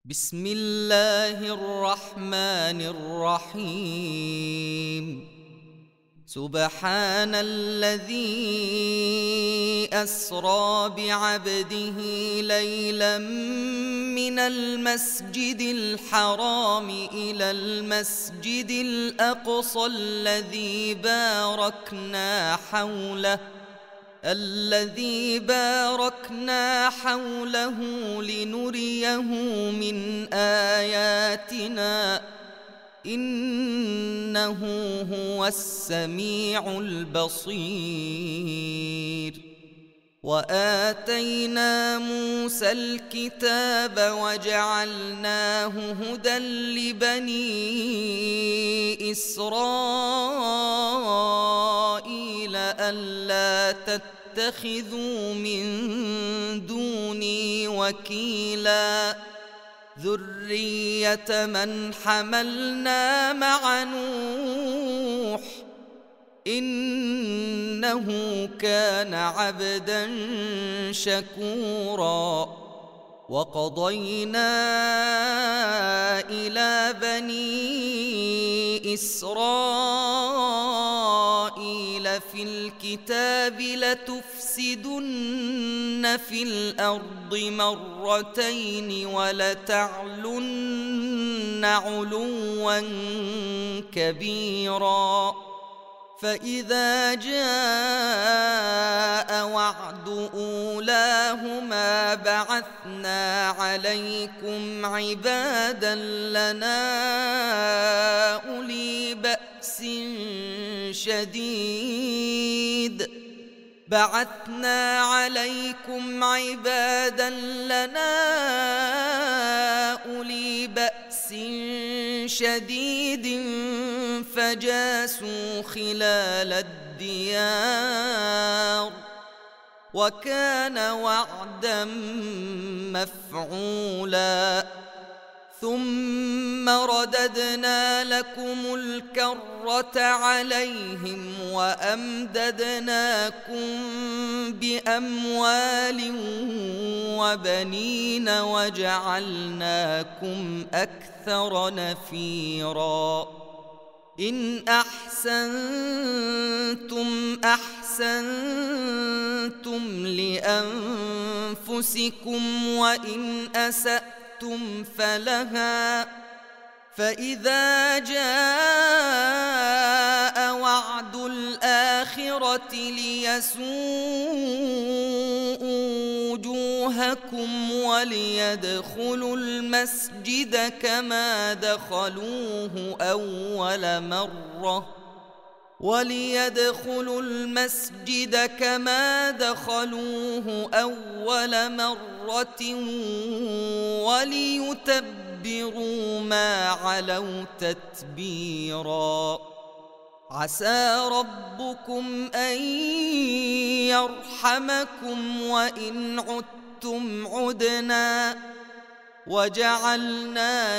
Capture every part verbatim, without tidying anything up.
بسم الله الرحمن الرحيم. سبحان الذي أسرى بعبده ليلا من المسجد الحرام إلى المسجد الأقصى الذي باركنا حوله الذي باركنا حوله لنريه من آياتنا إنه هو السميع البصير. وآتينا موسى الكتاب وجعلناه هدى لبني إسرائيل ألا تتخذوا من دوني وكيلا ذرية من حملنا مع نوح إنه كان عبدا شكورا. وقضينا إلى بني إسرائيل في الكتاب لتفسدن في الأرض مرتين ولتعلن علوا كبيرا. فإذا جاء وعد أولاهما بعثنا عليكم عبادا لنا أولي بأس شديد بعثنا عليكم عبادا لنا أولي بأس شديد فجاسوا خلال الديار وكان وعدا مفعولا. ثم رددنا لكم الكرة عليهم وأمددناكم بأموال وبنين وجعلناكم أكثر نفيرا. إن أحسنتم أحسنتم لأنفسكم وإن أسأتم فلها. فإذا جاء وعد الآخرة ليسوءوا وجوهكم وليدخلوا المسجد كما دخلوه أول مرة وليدخلوا المسجد كما دخلوه أول مرة وليتبروا ما علوا تتبيرا. عسى ربكم أن يرحمكم وإن عدتم عدنا وجعلنا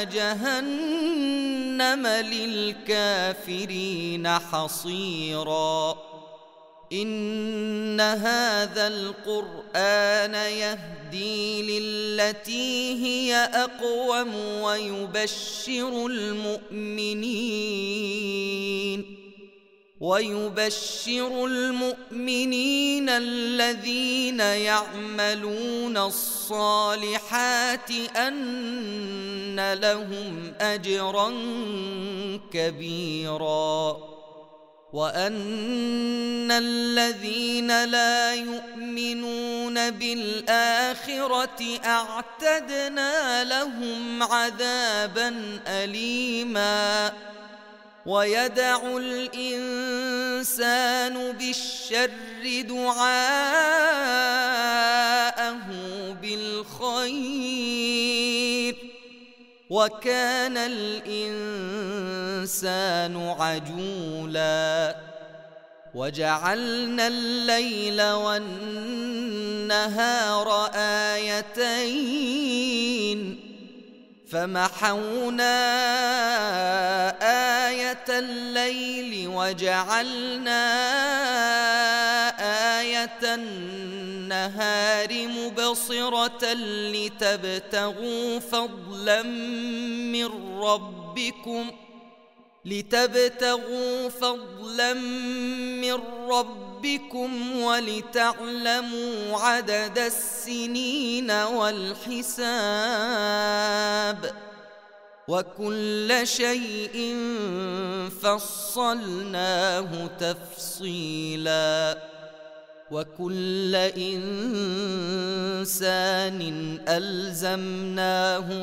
جهنم للكافرين حصيرا. إن هذا القرآن يهدي للتي هي أقوم ويبشر المؤمنين ويبشر المؤمنين الذين يعملون الصالحات أن لهم أجرا كبيرا. وأن الذين لا يؤمنون بالآخرة أعتدنا لهم عذابا أليما. ويدع الإنسان بالشر دعاءه بالخير وكان الإنسان عجولا. وجعلنا الليل والنهار آيتين فمحونا آية الليل وجعلنا آية آية النهار مبصرة لتبتغوا فضلا من ربكم لتبتغوا فضلا من ربكم ولتعلموا عدد السنين والحساب وكل شيء فصلناه تفصيلا وكل إنسان ألزمناه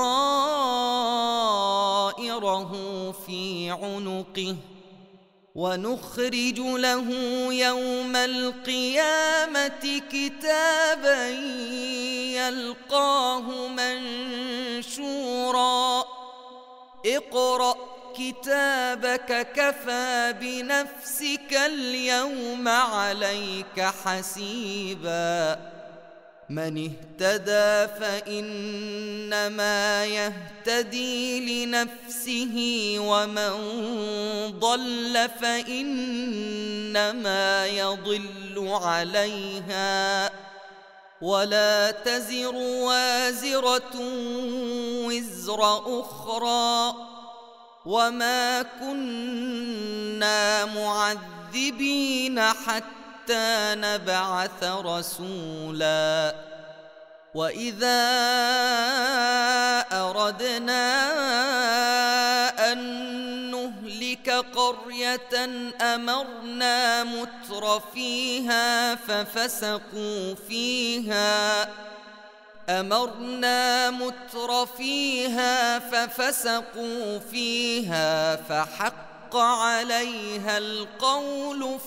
طائره في عنقه ونخرج له يوم القيامة كتابا يلقاه منشورا اقرأ كتابك كفى بنفسك اليوم عليك حسيبا من اهتدى فإنما يهتدي لنفسه ومن ضل فإنما يضل عليها ولا تزر وازرة وزر أخرى وما كنا معذبين حتى نبعث رسولا وإذا أردنا أن نهلك قرية أمرنا متر فيها ففسقوا فيها أمرنا متر فيها ففسقوا فيها فحق عليها القول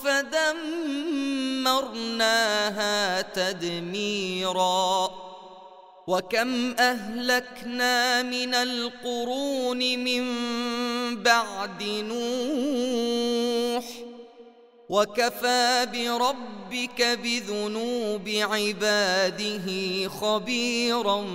فدمرناها تدميرا وكم أهلكنا من القرون من بعد نوح وكفى بربك بذنوب عباده خبيرا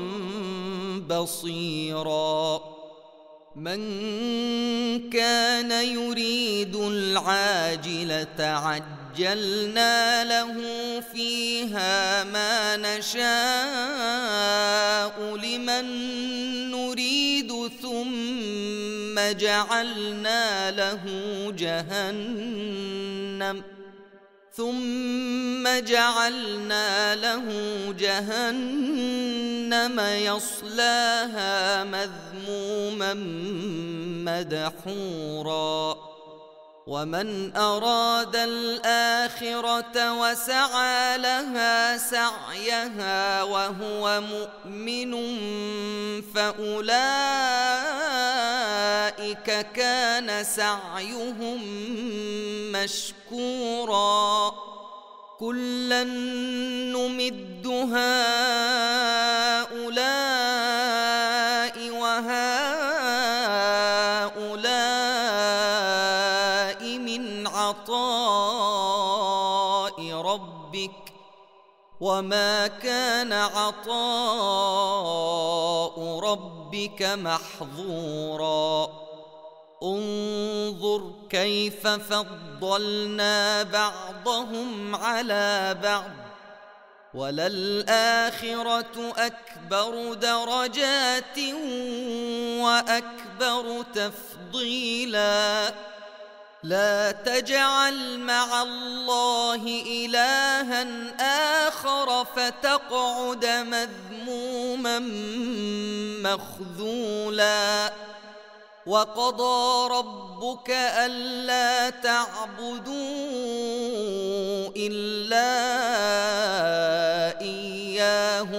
بصيرا من كان يريد العاجلة عجلنا له فيها ما نشاء لمن نريد ثم جعلنا له جهنم ثم جعلنا له جهنم يصلاها مذموما مدحورا ومن أراد الآخرة وسعى لها سعيها وهو مؤمن فأولئك كان سعيهم مشكورا كلا نمد هؤلاء وهؤلاء من عطاء ربك وما كان عطاء ربك محظورا انظر كيف فضلنا بعضهم على بعض وللآخرة أكبر درجات وأكبر تفضيلا لا تجعل مع الله إلها آخر فتقعد مذموما مخذولا وقضى ربك ألا تعبدوا إلا إياه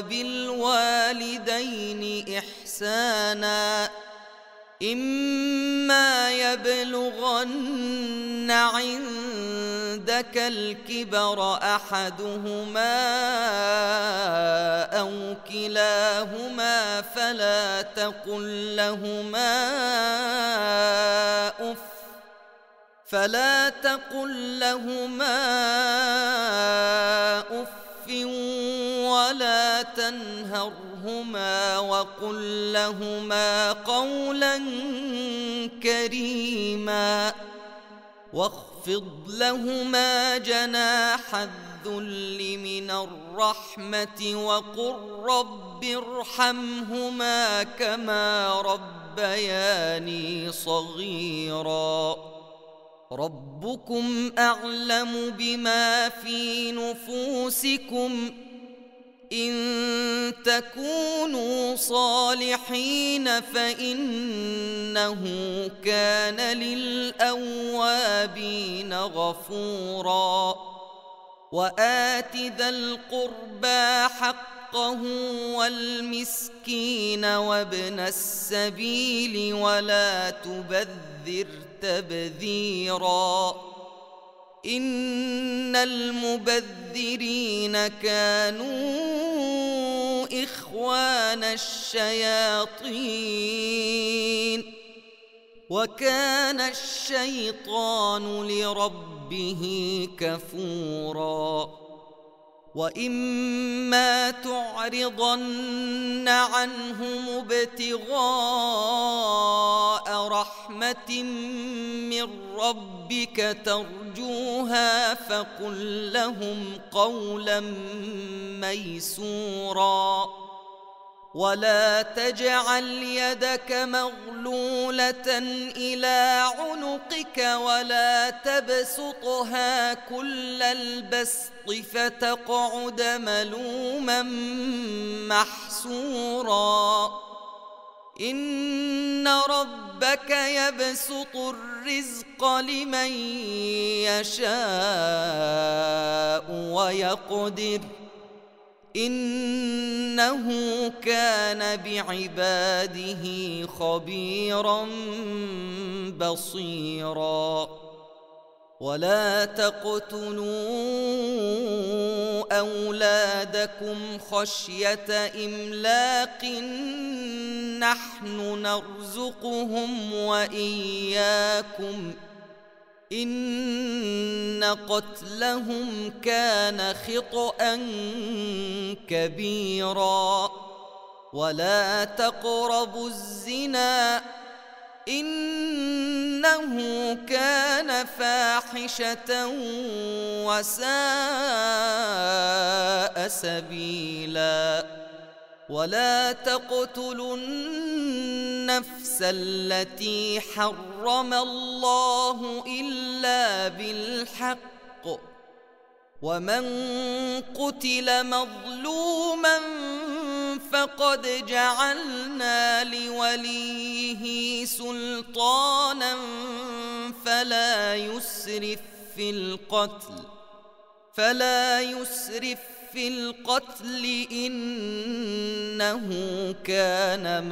وبالوالدين إحسانا إما يبلغن عندك الكبر أحدهما أو كلاهما فلا تقل لهما أف فلا تقل لهما أف ولا تنهرهما وقل لهما قولا كريما واخفض لهما جناح الذل من الرحمة وقل رب ارحمهما كما ربياني صغيرا ربكم أعلم بما في نفوسكم إن تكونوا صالحين فإنه كان للأوابين غفورا وآت ذا القربى حقه والمسكين وابن السبيل ولا تبذر تبذيرا إن المبذرين كانوا إخوان الشياطين وكان الشيطان لربه كفورا وإما تعرضن عنهم ابتغاء رحمة من ربك ترجوها فقل لهم قولا ميسورا ولا تجعل يدك مغلولة إلى عنقك ولا تبسطها كل البسط فتقعد ملوما محسورا إن ربك يبسط الرزق لمن يشاء ويقدر إنه كان بعباده خبيرا بصيرا ولا تقتلوا أولادكم خشية إملاق نحن نرزقهم وإياكم إن قتلهم كان خطأ كبيرا ولا تقربوا الزنا إنه كان فاحشة وساء سبيلا ولا تقتلوا النفس التي حرم الله إلا بالحق ومن قتل مظلوما فقد جعلنا لوليه سلطانا فلا يسرف في القتل فلا يسرف في القتل إنه كان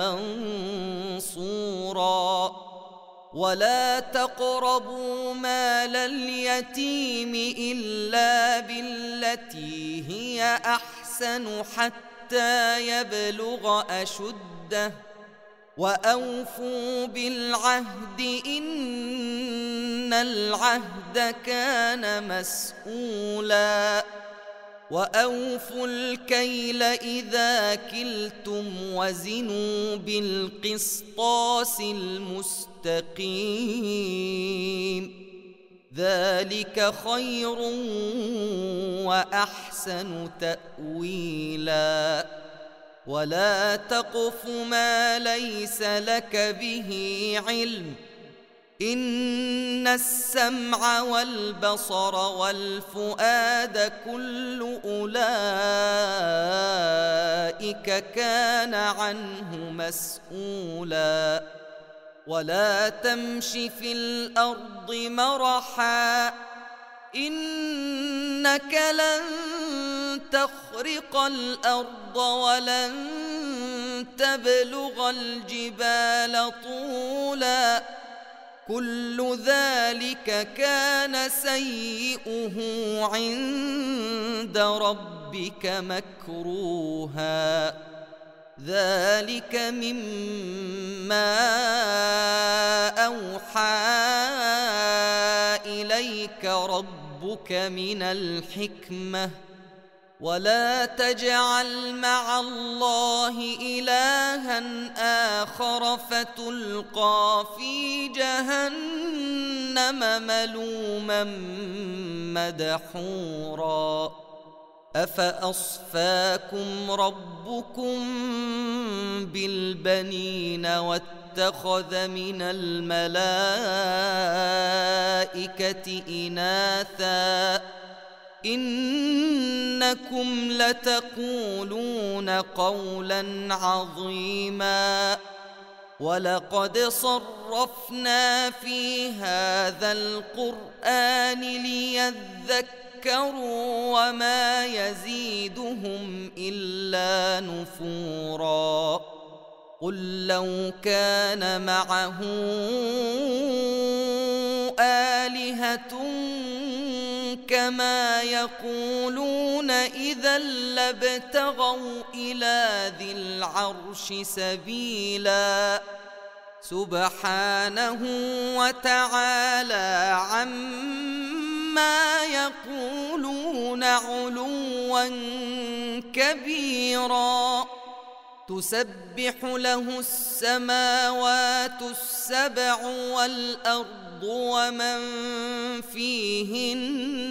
منصورا ولا تقربوا مال اليتيم إلا بالتي هي أحسن حتى يبلغ أشده وأوفوا بالعهد إن العهد كان مسؤولا وأوفوا الكيل إذا كلتم وزنوا بالقسطاس المستقيم ذلك خير وأحسن تأويلا ولا تقف ما ليس لك به علم إن السمع والبصر والفؤاد كل أولئك كان عنه مسؤولا ولا تمش في الأرض مرحا إنك لن تخرق الأرض ولن تبلغ الجبال طولا كل ذلك كان سيئه عند ربك مكروها ذلك مما أوحى إليك ربك من الحكمة ولا تجعل مع الله إلها آخر فتلقى في جهنم ملوما مدحورا أفأصفاكم ربكم بالبنين واتخذ من الملائكة إناثا إنكم لتقولون قولا عظيما ولقد صرفنا في هذا القرآن ليذكروا وما يزيدهم إلا نفورا قل لو كان معه آلهة كما يقولون إذا لابتغوا إلى ذي العرش سبيلا سبحانه وتعالى عما يقولون علوا كبيرا تسبح له السماوات السبع والأرض ومن فيهن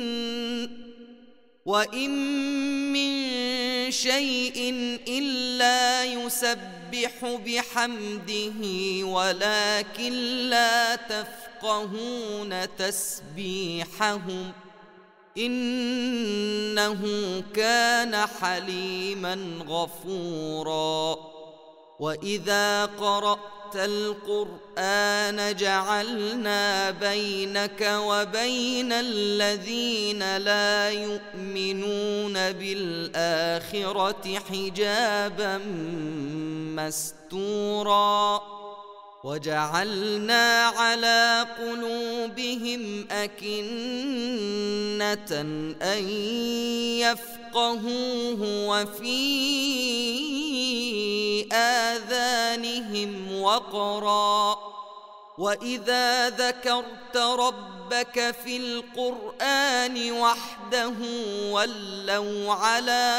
وإن من شيء إلا يسبح بحمده ولكن لا تفقهون تسبيحهم إنه كان حليما غفورا وإذا قرأت القرآن جعلنا بينك وبين الذين لا يؤمنون بالآخرة حجابا مستورا وجعلنا على قلوبهم أكنة أن يفقهوه وفي آذانهم وقرا وإذا ذكرت ربك في القرآن وحده ولوا على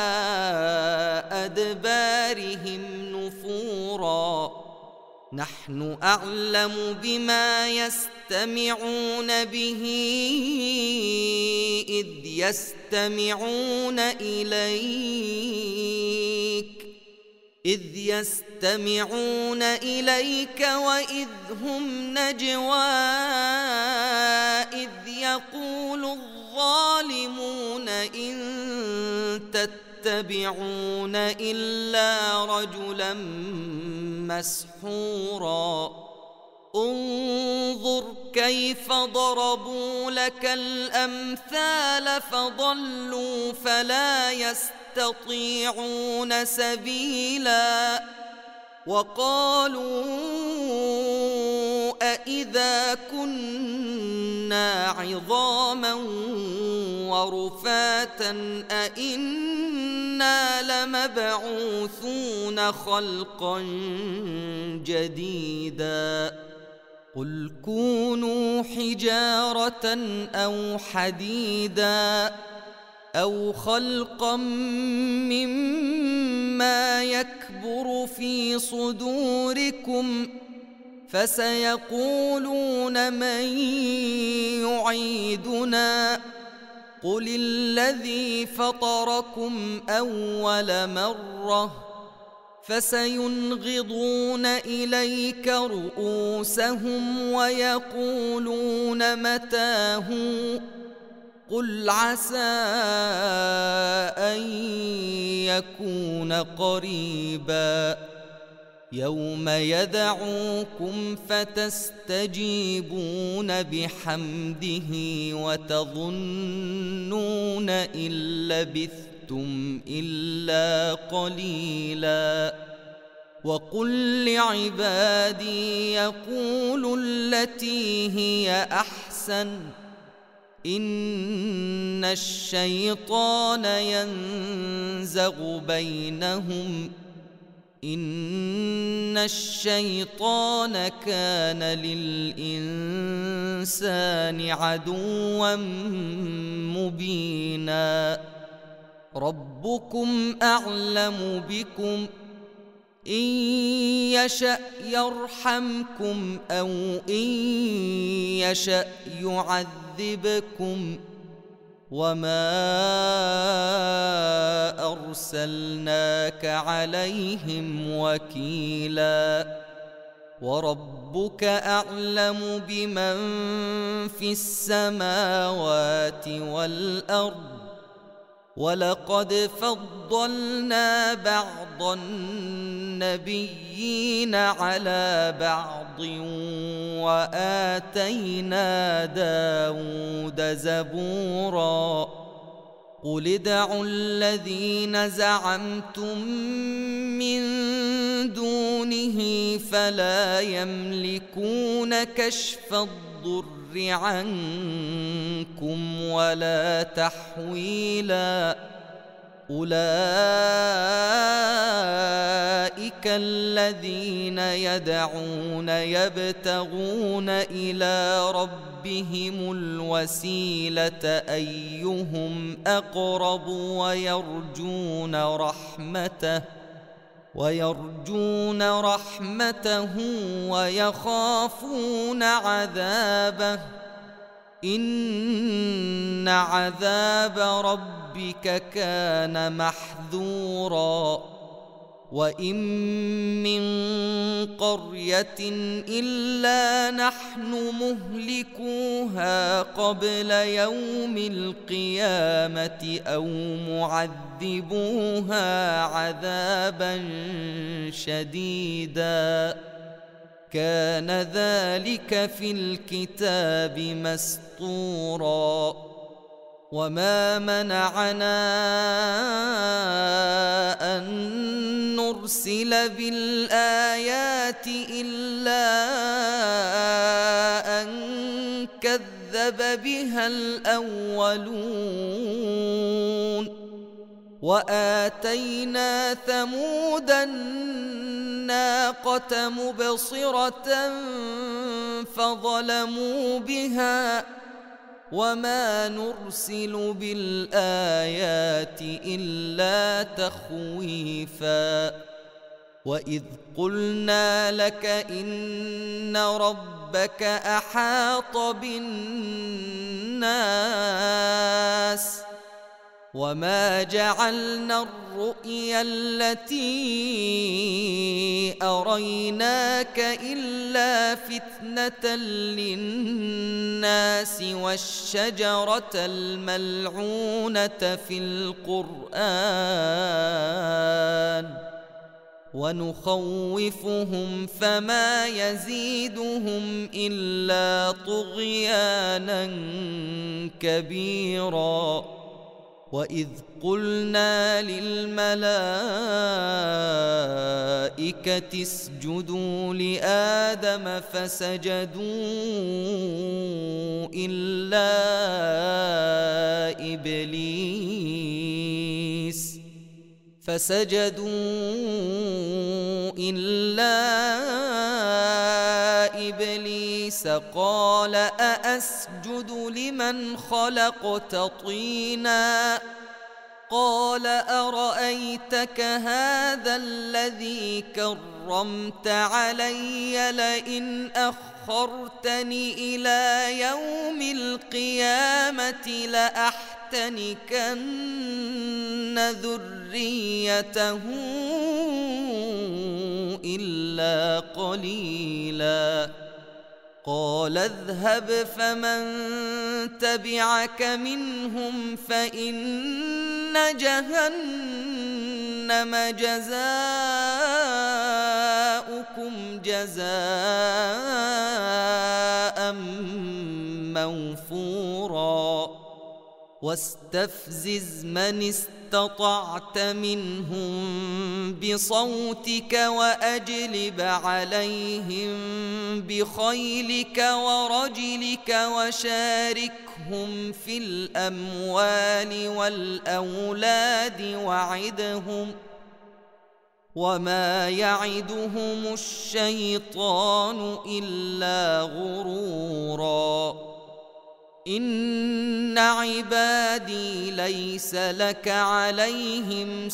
أدبارهم نفورا نحن أعلم بما يستمعون به إذ يستمعون إليك إذ يستمعون إليك وإذ هم نجوى إذ يقول الظالمون إن تتبعون إلا رجلا مسحورا انظر كيف ضربوا لك الأمثال فضلوا فلا يستطيعون سبيلا وقالوا أإذا كنا عظاما ورفاتا أإنا لمبعوثون خلقا جديدا قل كونوا حجارة أو حديدا أو خلقا مما يكبر في صدوركم فسيقولون من يعيدنا قل الذي فطركم أول مرة فسينغضون إليك رؤوسهم ويقولون متاه قل عسى أن يكون قريبا يوم يدعوكم فتستجيبون بحمده وتظنون إن لبثتم إلا قليلا وقل لعبادي يقولوا التي هي أحسن إن الشيطان ينزغ بينهم إن الشيطان كان للإنسان عدوا مبينا ربكم أعلم بكم إن يشأ يرحمكم أو إن يشأ يعذبكم وما أرسلناك عليهم وكيلا وربك أعلم بمن في السماوات والأرض ولقد فضلنا بعض النبيين على بعض وآتينا داود زبورا قل ادعوا الذين زعمتم من دونه فلا يملكون كشف الضر عنكم ولا تحويلا أولئك الذين يدعون يبتغون إلى ربهم الوسيلة أيهم أقرب ويرجون رحمته ويرجون رحمته ويخافون عذابه إن عذاب ربك كان محذورا وإن من قرية إلا نحن مهلكوها قبل يوم القيامة أو معذبوها عذابا شديدا كان ذلك في الكتاب مسطورا وما منعنا أن نرسل بالآيات إلا أن كذب بها الأولون وآتينا ثمود الناقة مبصرة فظلموا بها وما نرسل بالآيات إلا تخويفا وإذ قلنا لك إن ربك أحاط بالناس وما جعلنا الرؤيا التي أريناك إلا فتنة للناس والشجرة الملعونة في القرآن ونخوفهم فما يزيدهم إلا طغيانا كبيرا وإذ قلنا للملائكة اسجدوا لآدم فسجدوا إلا إبليس فسجدوا إلا إبليس قال أأسجد لمن خلقت طينا قال أرأيتك هذا الذي كرمت علي لئن أخرتني إلى يوم القيامة لأحتنكن ذريته إلا قليلا قال اذهب فمن تبعك منهم فإن جهنم جزاؤكم جزاء موفورا واستفزز من استطعت منهم بصوتك وأجلب عليهم بخيلك ورجلك وشاركهم في الأموال والأولاد وعدهم وما يعدهم الشيطان إلا غرورا إن عبادي ليس لك عليهم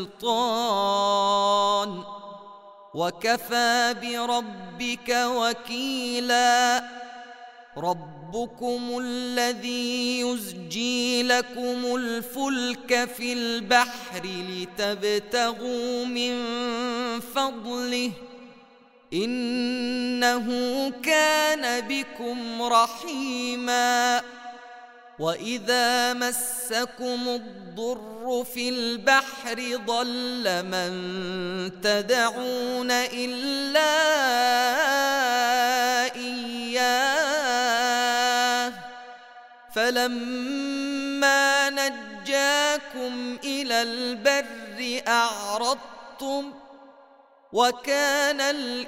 سلطان وكفى بربك وكيلا ربكم الذي يزجي لكم الفلك في البحر لتبتغوا من فضله إنه كان بكم رحيما وإذا مسكم الضر في البحر ضل من تدعون إلا إياه فلما نجاكم إلى البر أعرضتم وكان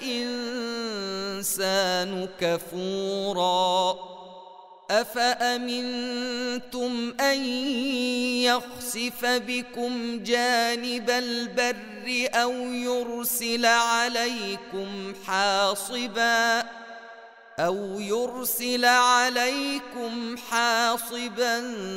الإنسان كفورا أفأمنتم أن يخسف بكم جانب البر أو يرسل عليكم حاصبا أو يرسل عليكم حاصبا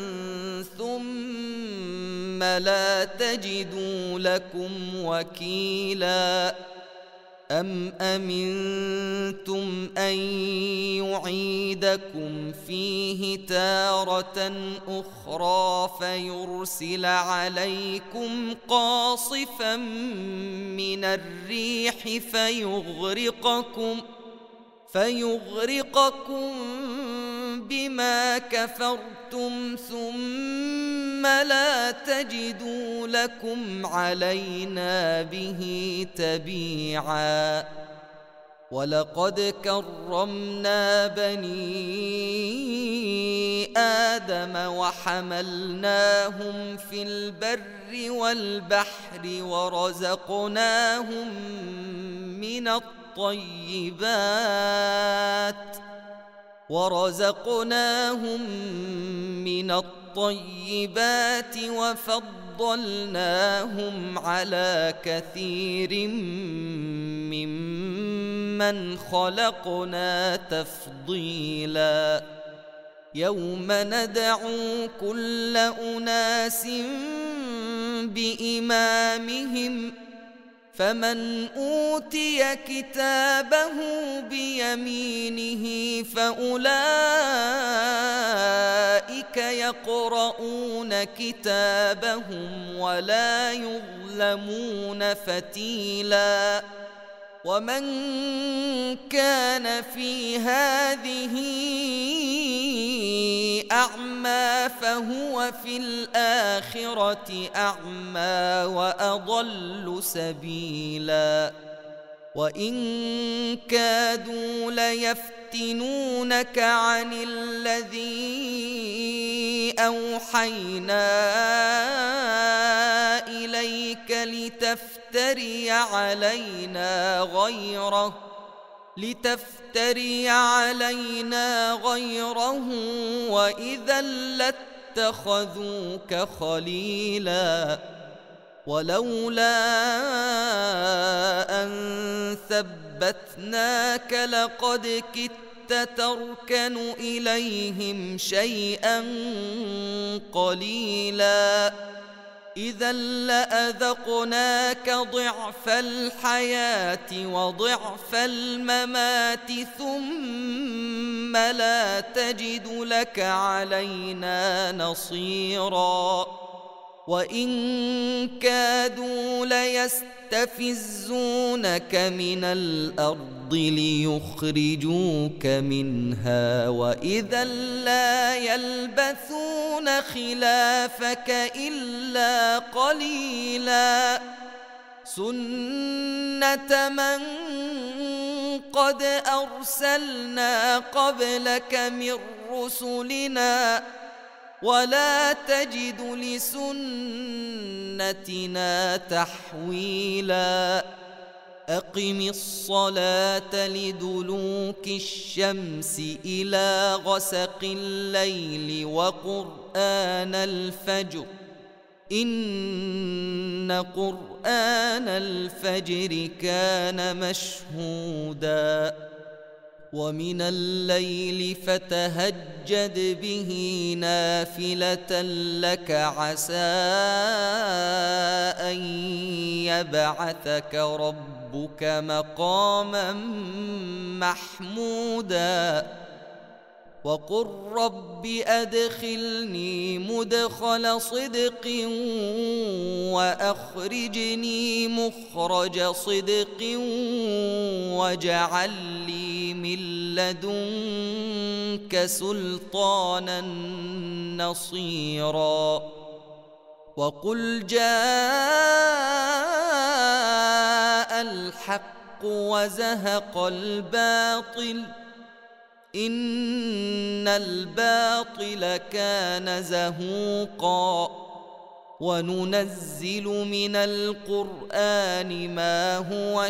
ثم لا تجدوا لكم وكيلا أم أمنتم أن يعيدكم فيه تارة أخرى فيرسل عليكم قاصفا من الريح فيغرقكم فيغرقكم بما كفرتم ثم لا تجدوا لكم علينا به تبيعا ولقد كرمنا بني آدم وحملناهم في البر والبحر ورزقناهم من الطيبات ورزقناهم من الطيبات وفضلناهم على كثير ممن خلقنا تفضيلا يوم ندعو كل أناس بإمامهم فمن أوتي كتابه بيمينه فأولئك يقرؤون كتابهم ولا يظلمون فتيلا ومن كان في هذه أعمى فهو في الآخرة أعمى وأضل سبيلا وإن كادوا ليفتنونك عن الذي أوحينا إليك لتفتري علينا غيره لتفتري علينا غيره وإذا لاتخذوك خليلا ولولا أن ثبتناك لقد كدت تركن إليهم شيئا قليلا إذا لأذقناك ضعف الحياة وضعف الممات ثم لا تجد لك علينا نصيرا وإن كادوا ليستفزونك من الأرض ليخرجوك منها وإذا لا يلبثون خلافك إلا قليلا سنة من قد أرسلنا قبلك من رسلنا ولا تجد لسنتنا تحويلا أقم الصلاة لدلوك الشمس إلى غسق الليل وقرآن الفجر إن قرآن الفجر كان مشهودا ومن الليل فتهجد به نافلة لك عسى أن يبعثك ربك مقاما محمودا وقل رب أدخلني مدخل صدق وأخرجني مخرج صدق واجعل لي من لدنك سلطانا نصيرا وقل جاء الحق وزهق الباطل إن الباطل كان زهوقا وننزل من القرآن ما هو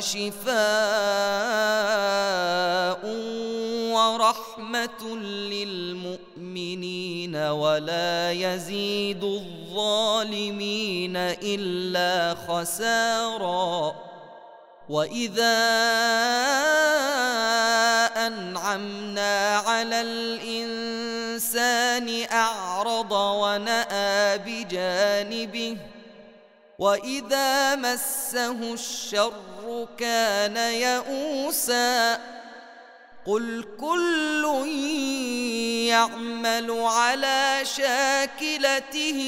شفاء ورحمة للمؤمنين ولا يزيد الظالمين إلا خسارا وإذا أنعمنا على الإنسان أعرض ونأى بجانبه وإذا مسه الشر كان يئوسا قل كل يعمل على شاكلته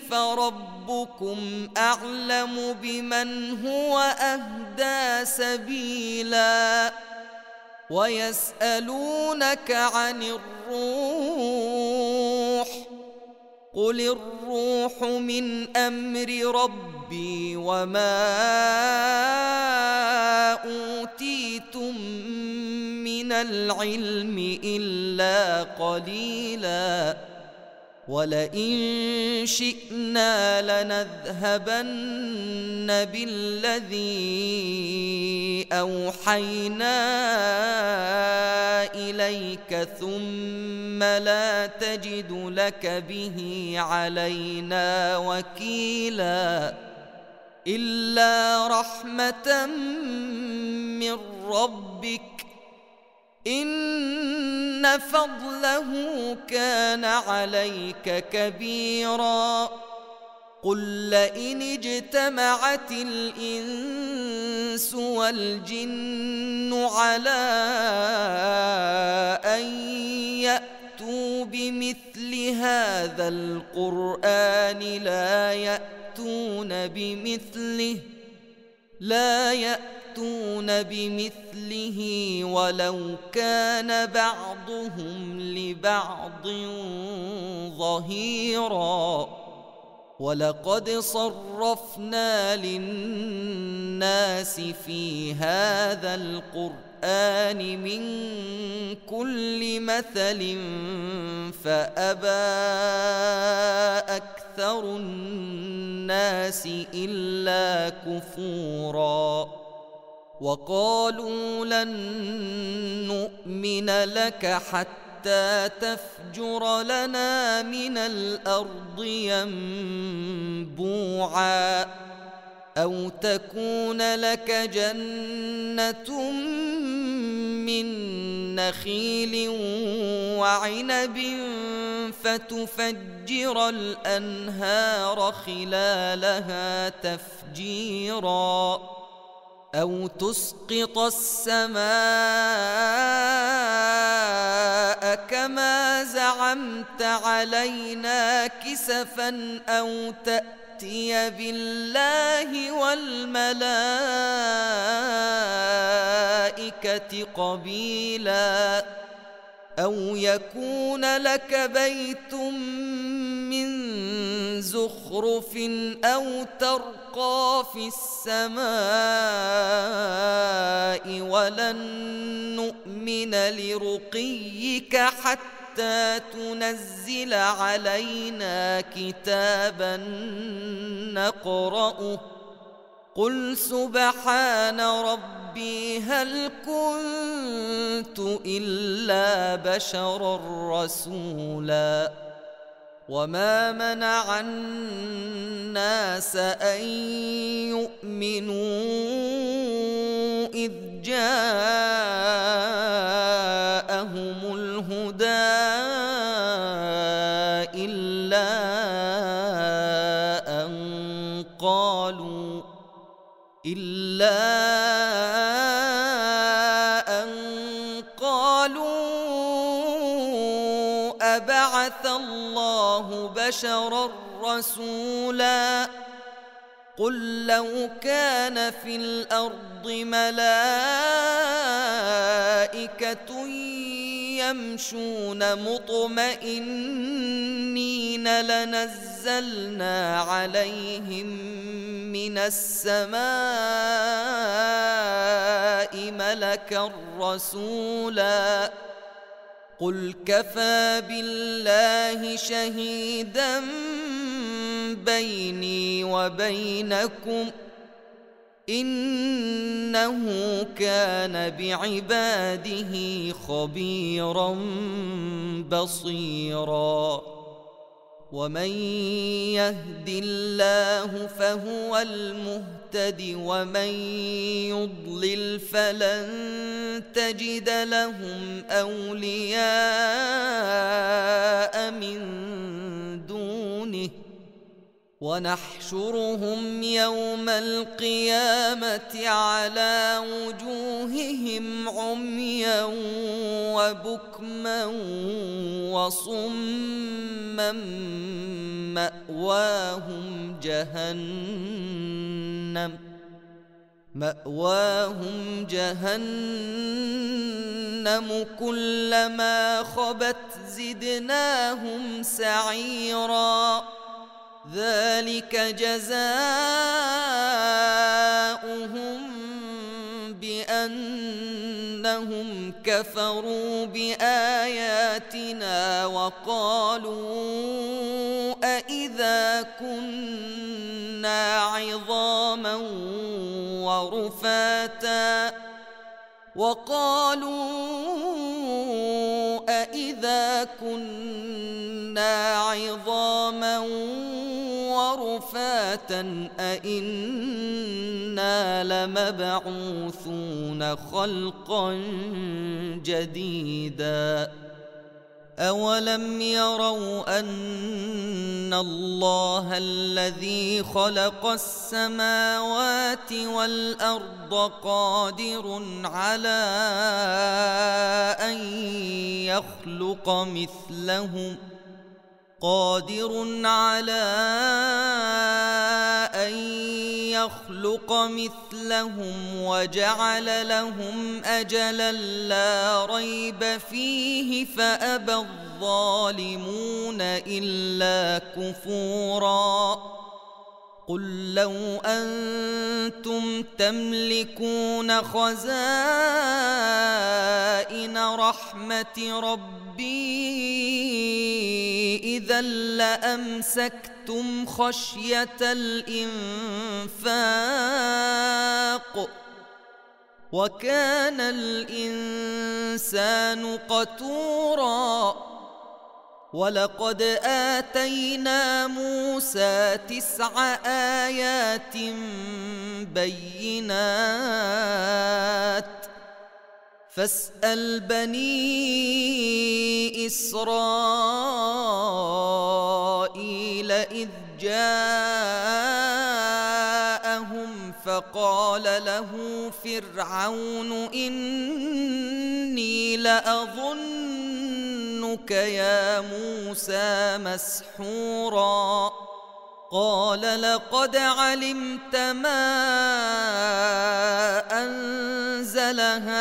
فربكم أعلم بمن هو أهدى سبيلا ويسألونك عن الروح قل الروح من أمر ربي وما أوتيتم من العلم إلا قليلا ولئن شئنا لنذهبن بالذي أوحينا إليك ثم لا تجد لك به علينا وكيلا إلا رحمة من ربك إن فضله كان عليك كبيرا قل لئن اجتمعت الإنس والجن على أن يأتوا بمثل هذا القرآن لا يأتون بمثله لا يأتون بمثله ولو كان بعضهم لبعض ظهيرا ولقد صرفنا للناس في هذا القرآن من كل مثل فأبى أكثر الناس إلا كفورا وقالوا لن نؤمن لك حتى تفجر لنا من الأرض ينبوعا أو تكون لك جنة من نخيل وعنب فتفجر الأنهار خلالها تفجيرا أو تسقط السماء كما زعمت علينا كسفا أو تأتي بالله والملائكة قبيلا أو يكون لك بيت من زخرف أو ترقى في السماء ولن نؤمن لرقيك حتى تنزل علينا كتابا نقرأه قل سبحان ربي هل كنت إلا بشرا رسولا وما منع الناس أن يؤمنوا إذ جاء أبعث الله بشرا رسولا قل لو كان في الأرض ملائكة يمشون مطمئنين لنزلنا عليهم من السماء ملكا رسولا قل كفى بالله شهيدا بيني وبينكم إنه كان بعباده خبيرا بصيرا ومن يهد الله فهو المهتد ومن يضلل فلن تجد لهم أولياء من دونه ونحشرهم يوم القيامة على وجوههم عميا وبكما وصما مأواهم جهنم مأواهم جهنم كلما خبت زدناهم سعيرا ذلك جزاؤهم بأنهم كفروا بآياتنا وقالوا أإذا كنا عظاما ورفاتا وقالوا أإذا كنا عظاما ورفاتا أإنا لمبعوثون خلقا جديدا أولم يروا أن الله الذي خلق السماوات والأرض قادر على أن يخلق مثلهم قادر على أن يخلق مثلهم وجعل لهم أجلا لا ريب فيه فأبى الظالمون إلا كفورا قل لو أنتم تملكون خزائن رحمة ربي إذا لأمسكتم خشية الإنفاق وكان الإنسان قتورا ولقد آتينا موسى تسع آيات بينات فاسأل بني إسرائيل إذ جاءهم فقال له فرعون إني لأظنك يا موسى مسحورا قال لقد علمت ما أنزل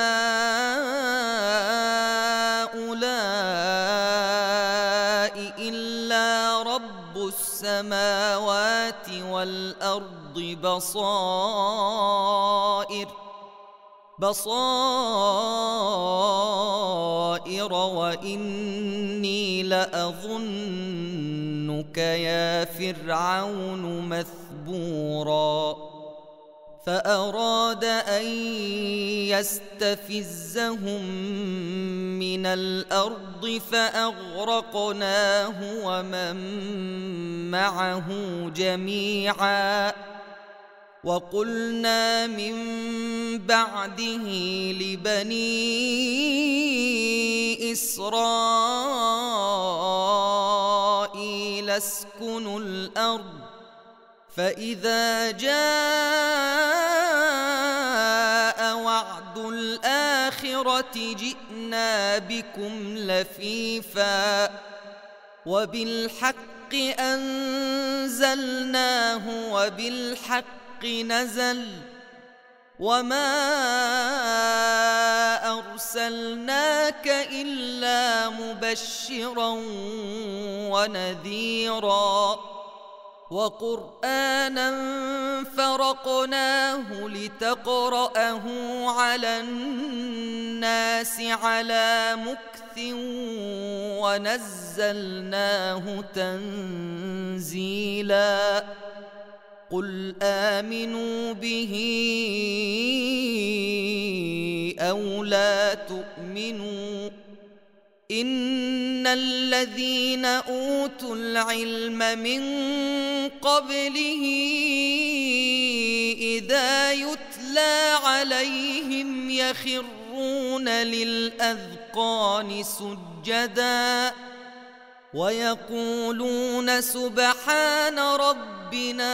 هؤلاء إلا رب السماوات والأرض بصائر بصائر وإني لأظنك يا فرعون مثبورا فأراد أن يستفزهم من الأرض فأغرقناه ومن معه جميعا وقلنا من بعده لبني إسرائيل اسكنوا الأرض فإذا جاء وعد الآخرة جئنا بكم لفيفا وبالحق أنزلناه وبالحق نزل وما أرسلناك إلا مبشرا ونذيرا وقرآنا فرقناه لتقرأه على الناس على مكث ونزلناه تنزيلا قل آمنوا به أو لا تؤمنوا إن الذين أوتوا العلم من قبله إذا يتلى عليهم يخرون للأذقان سجدا ويقولون سبحان ربنا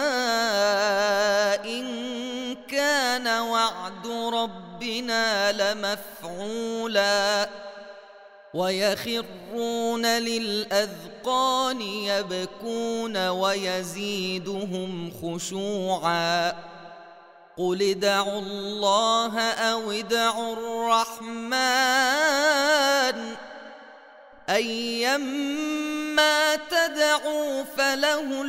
إن كان وعد ربنا لمفعولا ويخرون للأذقان يبكون ويزيدهم خشوعا قل ادعوا الله أو ادعوا الرحمن أيما تدعوا فله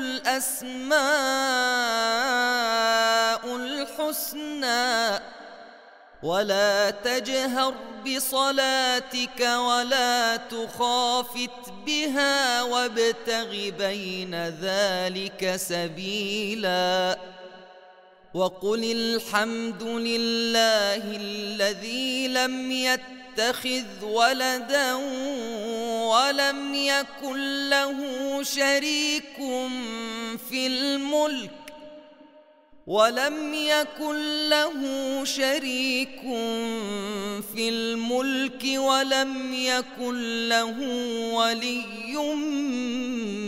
الأسماء الحسنى ولا تجهر بصلاتك ولا تخافت بها وابتغ بين ذلك سبيلا وقل الحمد لله الذي لم يتخذ ولدا ولم يكن له شريك في الملك ولم يكن له شريك في الملك ولم يكن له ولي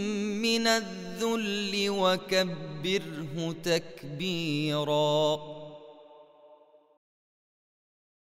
من الذل وكبره تكبيرا.